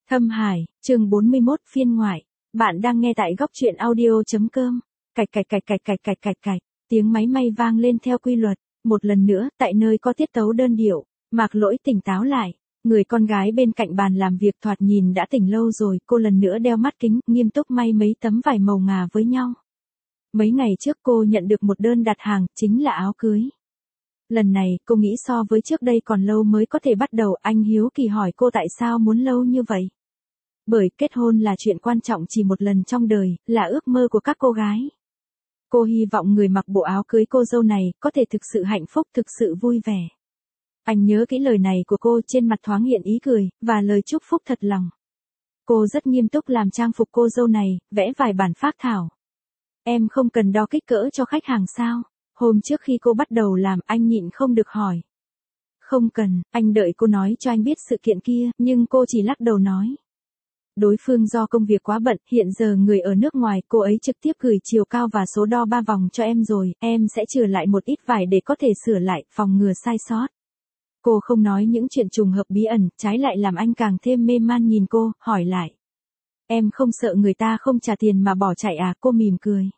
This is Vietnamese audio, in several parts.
Thâm Hải, chương 41 phiên ngoại. Bạn đang nghe tại góc truyện audio.com. Cạch cạch cạch cạch cạch cạch cạch cạch. Tiếng máy may vang lên theo quy luật. Một lần nữa, tại nơi có tiết tấu đơn điệu, Mạc Lỗi tỉnh táo lại. Người con gái bên cạnh bàn làm việc thoạt nhìn đã tỉnh lâu rồi. Cô lần nữa đeo mắt kính, nghiêm túc may mấy tấm vải màu ngà với nhau. Mấy ngày trước cô nhận được một đơn đặt hàng, chính là áo cưới. Lần này, cô nghĩ so với trước đây còn lâu mới có thể bắt đầu. Anh hiếu kỳ hỏi cô tại sao muốn lâu như vậy. Bởi kết hôn là chuyện quan trọng chỉ một lần trong đời, là ước mơ của các cô gái. Cô hy vọng người mặc bộ áo cưới cô dâu này có thể thực sự hạnh phúc, thực sự vui vẻ. Anh nhớ kỹ lời này của cô, trên mặt thoáng hiện ý cười, và lời chúc phúc thật lòng. Cô rất nghiêm túc làm trang phục cô dâu này, vẽ vài bản phác thảo. Em không cần đo kích cỡ cho khách hàng sao? Hôm trước khi cô bắt đầu làm, anh nhịn không được hỏi. Không cần, anh đợi cô nói cho anh biết sự kiện kia, nhưng cô chỉ lắc đầu nói. Đối phương do công việc quá bận, hiện giờ người ở nước ngoài, cô ấy trực tiếp gửi chiều cao và số đo 3 vòng cho em rồi, em sẽ chừa lại một ít vải để có thể sửa lại, phòng ngừa sai sót. Cô không nói những chuyện trùng hợp bí ẩn, trái lại làm anh càng thêm mê man nhìn cô, hỏi lại. Em không sợ người ta không trả tiền mà bỏ chạy à? Cô mỉm cười.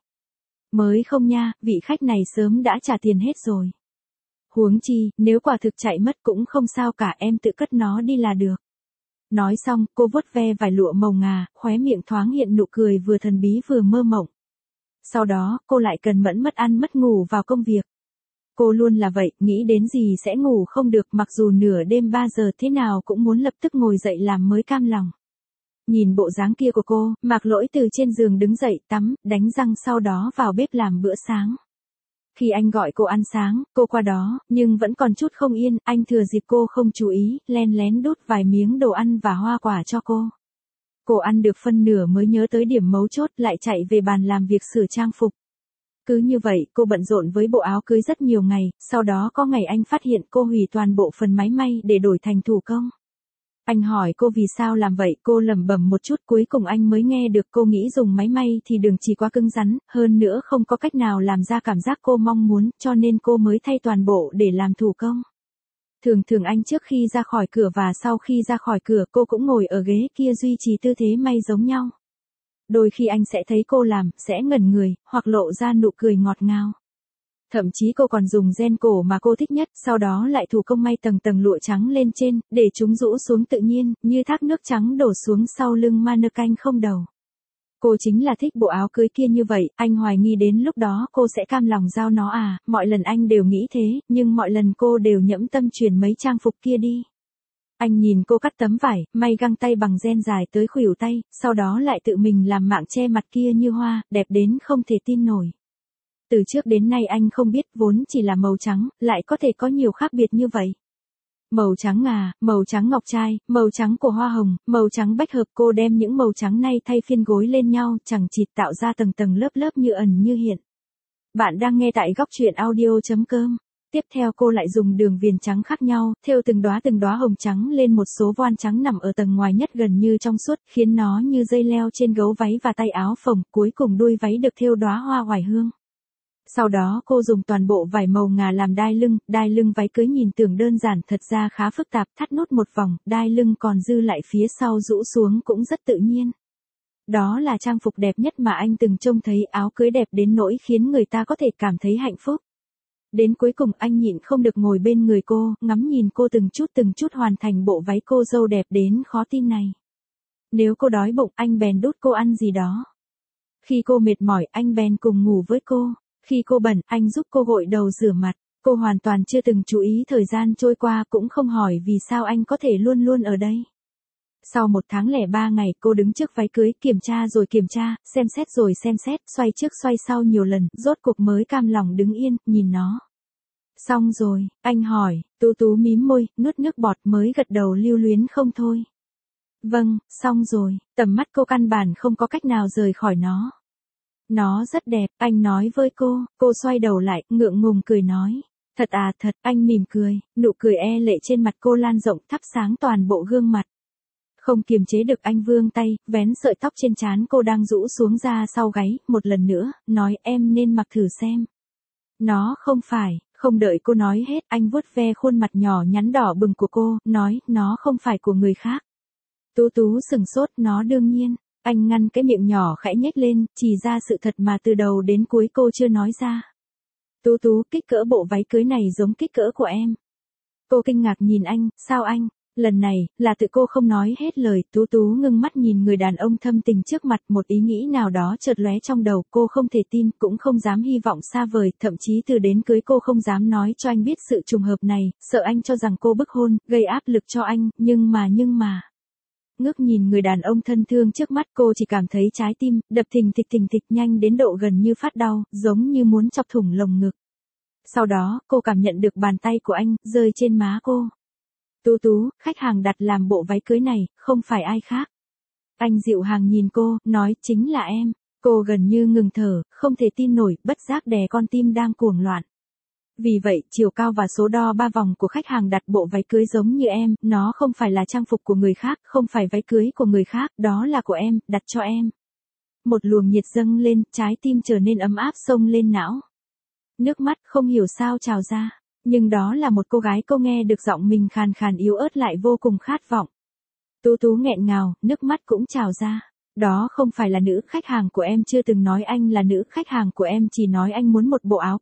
Mới không nha, vị khách này sớm đã trả tiền hết rồi. Huống chi, nếu quả thực chạy mất cũng không sao cả, em tự cất nó đi là được. Nói xong, cô vuốt ve vài lụa màu ngà, khóe miệng thoáng hiện nụ cười vừa thần bí vừa mơ mộng. Sau đó, cô lại cần mẫn mất ăn mất ngủ vào công việc. Cô luôn là vậy, nghĩ đến gì sẽ ngủ không được, mặc dù nửa đêm 3 giờ thế nào cũng muốn lập tức ngồi dậy làm mới cam lòng. Nhìn bộ dáng kia của cô, Mạc Lỗi từ trên giường đứng dậy, tắm, đánh răng, sau đó vào bếp làm bữa sáng. Khi anh gọi cô ăn sáng, cô qua đó, nhưng vẫn còn chút không yên, anh thừa dịp cô không chú ý, len lén đút vài miếng đồ ăn và hoa quả cho cô. Cô ăn được phân nửa mới nhớ tới điểm mấu chốt, lại chạy về bàn làm việc sửa trang phục. Cứ như vậy, cô bận rộn với bộ áo cưới rất nhiều ngày, sau đó có ngày anh phát hiện cô hủy toàn bộ phần máy may để đổi thành thủ công. Anh hỏi cô vì sao làm vậy, cô lẩm bẩm một chút, cuối cùng anh mới nghe được cô nghĩ dùng máy may thì đường chỉ quá cứng rắn, hơn nữa không có cách nào làm ra cảm giác cô mong muốn, cho nên cô mới thay toàn bộ để làm thủ công. Thường thường anh trước khi ra khỏi cửa và sau khi ra khỏi cửa cô cũng ngồi ở ghế kia duy trì tư thế may giống nhau. Đôi khi anh sẽ thấy cô làm, sẽ ngẩn người, hoặc lộ ra nụ cười ngọt ngào. Thậm chí cô còn dùng ren cổ mà cô thích nhất, sau đó lại thủ công may tầng tầng lụa trắng lên trên, để chúng rũ xuống tự nhiên, như thác nước trắng đổ xuống sau lưng mannequin không đầu. Cô chính là thích bộ áo cưới kia như vậy, anh hoài nghi đến lúc đó cô sẽ cam lòng giao nó à, mọi lần anh đều nghĩ thế, nhưng mọi lần cô đều nhẫm tâm chuyển mấy trang phục kia đi. Anh nhìn cô cắt tấm vải, may găng tay bằng ren dài tới khuỷu tay, sau đó lại tự mình làm mạng che mặt kia như hoa, đẹp đến không thể tin nổi. Từ trước đến nay anh không biết vốn chỉ là màu trắng, lại có thể có nhiều khác biệt như vậy. Màu trắng ngà, màu trắng ngọc trai, màu trắng của hoa hồng, màu trắng bách hợp, cô đem những màu trắng này thay phiên gối lên nhau, chẳng chịt tạo ra tầng tầng lớp lớp như ẩn như hiện. Bạn đang nghe tại góc truyện audio.com. Tiếp theo cô lại dùng đường viền trắng khác nhau, thêu từng đóa hồng trắng lên một số voan trắng nằm ở tầng ngoài nhất gần như trong suốt, khiến nó như dây leo trên gấu váy và tay áo phồng, cuối cùng đuôi váy được thêu đóa hoa oải hương. Sau đó cô dùng toàn bộ vải màu ngà làm đai lưng váy cưới nhìn tưởng đơn giản thật ra khá phức tạp, thắt nút một vòng, đai lưng còn dư lại phía sau rũ xuống cũng rất tự nhiên. Đó là trang phục đẹp nhất mà anh từng trông thấy, áo cưới đẹp đến nỗi khiến người ta có thể cảm thấy hạnh phúc. Đến cuối cùng anh nhịn không được ngồi bên người cô, ngắm nhìn cô từng chút hoàn thành bộ váy cô dâu đẹp đến khó tin này. Nếu cô đói bụng, anh bèn đút cô ăn gì đó. Khi cô mệt mỏi, anh bèn cùng ngủ với cô. Khi cô bận, anh giúp cô gội đầu rửa mặt. Cô hoàn toàn chưa từng chú ý thời gian trôi qua, cũng không hỏi vì sao anh có thể luôn luôn ở đây. Sau 1 tháng lẻ 3 ngày, cô đứng trước váy cưới, kiểm tra rồi kiểm tra, xem xét rồi xem xét, xoay trước xoay sau nhiều lần, rốt cuộc mới cam lòng đứng yên, nhìn nó. Xong rồi, anh hỏi, Tú mím môi, nuốt nước bọt mới gật đầu lưu luyến không thôi. Vâng, xong rồi, tầm mắt cô căn bản không có cách nào rời khỏi nó. Nó rất đẹp, anh nói với cô xoay đầu lại, ngượng ngùng cười nói. Thật à, thật, anh mỉm cười, nụ cười e lệ trên mặt cô lan rộng thắp sáng toàn bộ gương mặt. Không kiềm chế được anh vươn tay, vén sợi tóc trên trán cô đang rũ xuống ra sau gáy, một lần nữa, nói em nên mặc thử xem. Nó không phải, không đợi cô nói hết, anh vuốt ve khuôn mặt nhỏ nhắn đỏ bừng của cô, nói, nó không phải của người khác. Tú Tú sừng sốt, nó đương nhiên. Anh ngăn cái miệng nhỏ khẽ nhếch lên, chỉ ra sự thật mà từ đầu đến cuối cô chưa nói ra. Tú Tú, kích cỡ bộ váy cưới này giống kích cỡ của em. Cô kinh ngạc nhìn anh, sao anh? Lần này, là tự cô không nói hết lời, Tú Tú ngưng mắt nhìn người đàn ông thâm tình trước mặt, một ý nghĩ nào đó chợt lóe trong đầu, cô không thể tin, cũng không dám hy vọng xa vời, thậm chí từ đến cưới cô không dám nói cho anh biết sự trùng hợp này, sợ anh cho rằng cô bức hôn, gây áp lực cho anh, nhưng mà. Ngước nhìn người đàn ông thân thương trước mắt, cô chỉ cảm thấy trái tim đập thình thịch nhanh đến độ gần như phát đau, giống như muốn chọc thủng lồng ngực. Sau đó, cô cảm nhận được bàn tay của anh rơi trên má cô. Tú Tú, khách hàng đặt làm bộ váy cưới này, không phải ai khác. Anh dịu hàng nhìn cô, nói chính là em. Cô gần như ngừng thở, không thể tin nổi, bất giác đè con tim đang cuồng loạn. Vì vậy, chiều cao và số đo 3 vòng của khách hàng đặt bộ váy cưới giống như em, nó không phải là trang phục của người khác, không phải váy cưới của người khác, đó là của em, đặt cho em. Một luồng nhiệt dâng lên, trái tim trở nên ấm áp xông lên não. Nước mắt không hiểu sao trào ra, nhưng đó là một cô gái, cô nghe được giọng mình khàn khàn yếu ớt lại vô cùng khát vọng. Tú Tú nghẹn ngào, nước mắt cũng trào ra. Đó không phải là nữ khách hàng của em, chưa từng nói anh là nữ khách hàng của em, chỉ nói anh muốn một bộ áo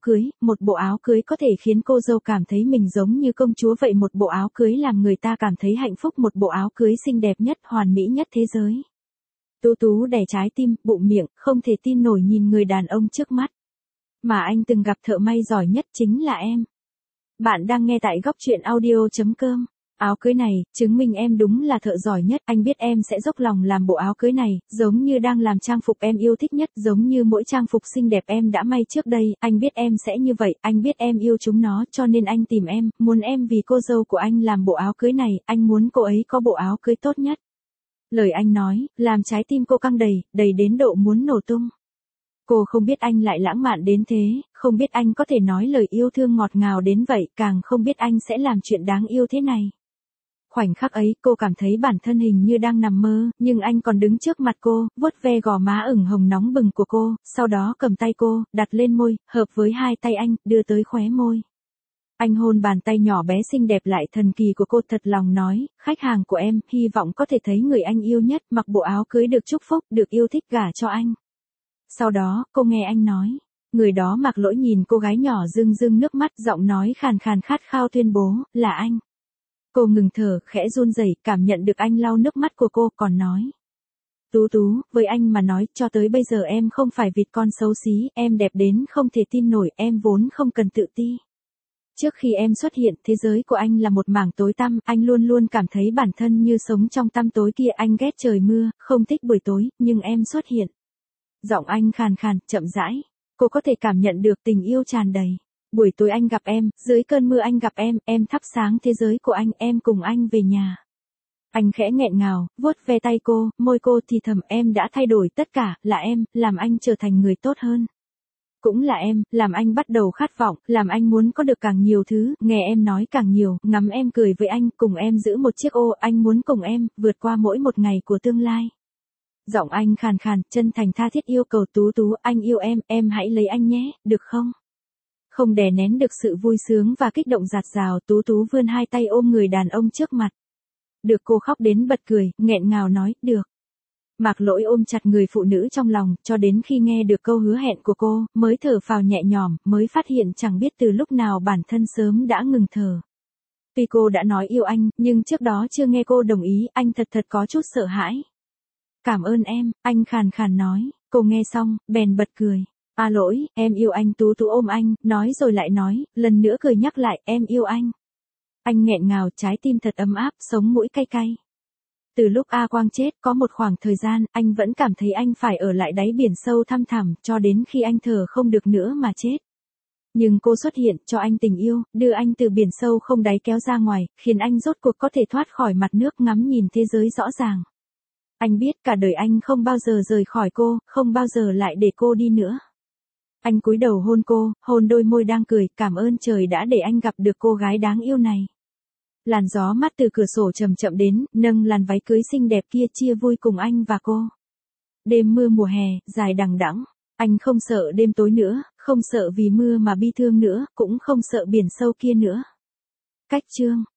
cưới có thể khiến cô dâu cảm thấy mình giống như công chúa vậy, một bộ áo cưới làm người ta cảm thấy hạnh phúc, một bộ áo cưới xinh đẹp nhất, hoàn mỹ nhất thế giới. Tú Tú đè trái tim, bụng miệng, không thể tin nổi nhìn người đàn ông trước mắt. Mà anh từng gặp thợ may giỏi nhất chính là em. Bạn đang nghe tại góc truyện audio.com. Áo cưới này, chứng minh em đúng là thợ giỏi nhất, anh biết em sẽ dốc lòng làm bộ áo cưới này, giống như đang làm trang phục em yêu thích nhất, giống như mỗi trang phục xinh đẹp em đã may trước đây, anh biết em sẽ như vậy, anh biết em yêu chúng nó, cho nên anh tìm em, muốn em vì cô dâu của anh làm bộ áo cưới này, anh muốn cô ấy có bộ áo cưới tốt nhất. Lời anh nói, làm trái tim cô căng đầy đến độ muốn nổ tung. Cô không biết anh lại lãng mạn đến thế, không biết anh có thể nói lời yêu thương ngọt ngào đến vậy, càng không biết anh sẽ làm chuyện đáng yêu thế này. Khoảnh khắc ấy, cô cảm thấy bản thân hình như đang nằm mơ, nhưng anh còn đứng trước mặt cô, vuốt ve gò má ửng hồng nóng bừng của cô, sau đó cầm tay cô, đặt lên môi, hợp với hai tay anh, đưa tới khóe môi. Anh hôn bàn tay nhỏ bé xinh đẹp lại thần kỳ của cô, thật lòng nói, khách hàng của em, hy vọng có thể thấy người anh yêu nhất, mặc bộ áo cưới được chúc phúc, được yêu thích gả cho anh. Sau đó, cô nghe anh nói. Người đó mặc lỗi nhìn cô gái nhỏ rưng nước mắt, giọng nói khàn khàn khát khao tuyên bố, là anh. Cô ngừng thở, khẽ run rẩy, cảm nhận được anh lau nước mắt của cô, còn nói. Tú Tú, với anh mà nói, cho tới bây giờ em không phải vịt con xấu xí, em đẹp đến không thể tin nổi, em vốn không cần tự ti. Trước khi em xuất hiện, thế giới của anh là một mảng tối tăm, anh luôn luôn cảm thấy bản thân như sống trong tăm tối kia, anh ghét trời mưa, không thích buổi tối, nhưng em xuất hiện. Giọng anh khàn khàn, chậm rãi. Cô có thể cảm nhận được tình yêu tràn đầy. Buổi tối anh gặp em, dưới cơn mưa anh gặp em thắp sáng thế giới của anh, em cùng anh về nhà. Anh khẽ nghẹn ngào, vuốt ve tay cô, môi cô thì thầm, em đã thay đổi tất cả, là em, làm anh trở thành người tốt hơn. Cũng là em, làm anh bắt đầu khát vọng, làm anh muốn có được càng nhiều thứ, nghe em nói càng nhiều, ngắm em cười với anh, cùng em giữ một chiếc ô, anh muốn cùng em, vượt qua mỗi một ngày của tương lai. Giọng anh khàn khàn, chân thành tha thiết yêu cầu Tú Tú, anh yêu em hãy lấy anh nhé, được không? Không đè nén được sự vui sướng và kích động dạt dào, Tú Tú vươn hai tay ôm người đàn ông trước mặt. Được, cô khóc đến bật cười, nghẹn ngào nói, được. Mạc Lỗi ôm chặt người phụ nữ trong lòng, cho đến khi nghe được câu hứa hẹn của cô, mới thở phào nhẹ nhõm, mới phát hiện chẳng biết từ lúc nào bản thân sớm đã ngừng thở. Tuy cô đã nói yêu anh, nhưng trước đó chưa nghe cô đồng ý, anh thật có chút sợ hãi. Cảm ơn em, anh khàn khàn nói, cô nghe xong, bèn bật cười. À Lỗi, em yêu anh. Tú Tú ôm anh, nói rồi lại nói, lần nữa cười nhắc lại, em yêu anh. Anh nghẹn ngào, trái tim thật ấm áp, sống mũi cay cay. Từ lúc A Quang chết, có một khoảng thời gian, anh vẫn cảm thấy anh phải ở lại đáy biển sâu thăm thẳm, cho đến khi anh thở không được nữa mà chết. Nhưng cô xuất hiện, cho anh tình yêu, đưa anh từ biển sâu không đáy kéo ra ngoài, khiến anh rốt cuộc có thể thoát khỏi mặt nước, ngắm nhìn thế giới rõ ràng. Anh biết cả đời anh không bao giờ rời khỏi cô, không bao giờ lại để cô đi nữa. Anh cúi đầu hôn cô, hôn đôi môi đang cười, cảm ơn trời đã để anh gặp được cô gái đáng yêu này. Làn gió mát từ cửa sổ chậm chậm đến, nâng làn váy cưới xinh đẹp kia chia vui cùng anh và cô. Đêm mưa mùa hè, dài đằng đẵng, anh không sợ đêm tối nữa, không sợ vì mưa mà bi thương nữa, cũng không sợ biển sâu kia nữa. Cách chương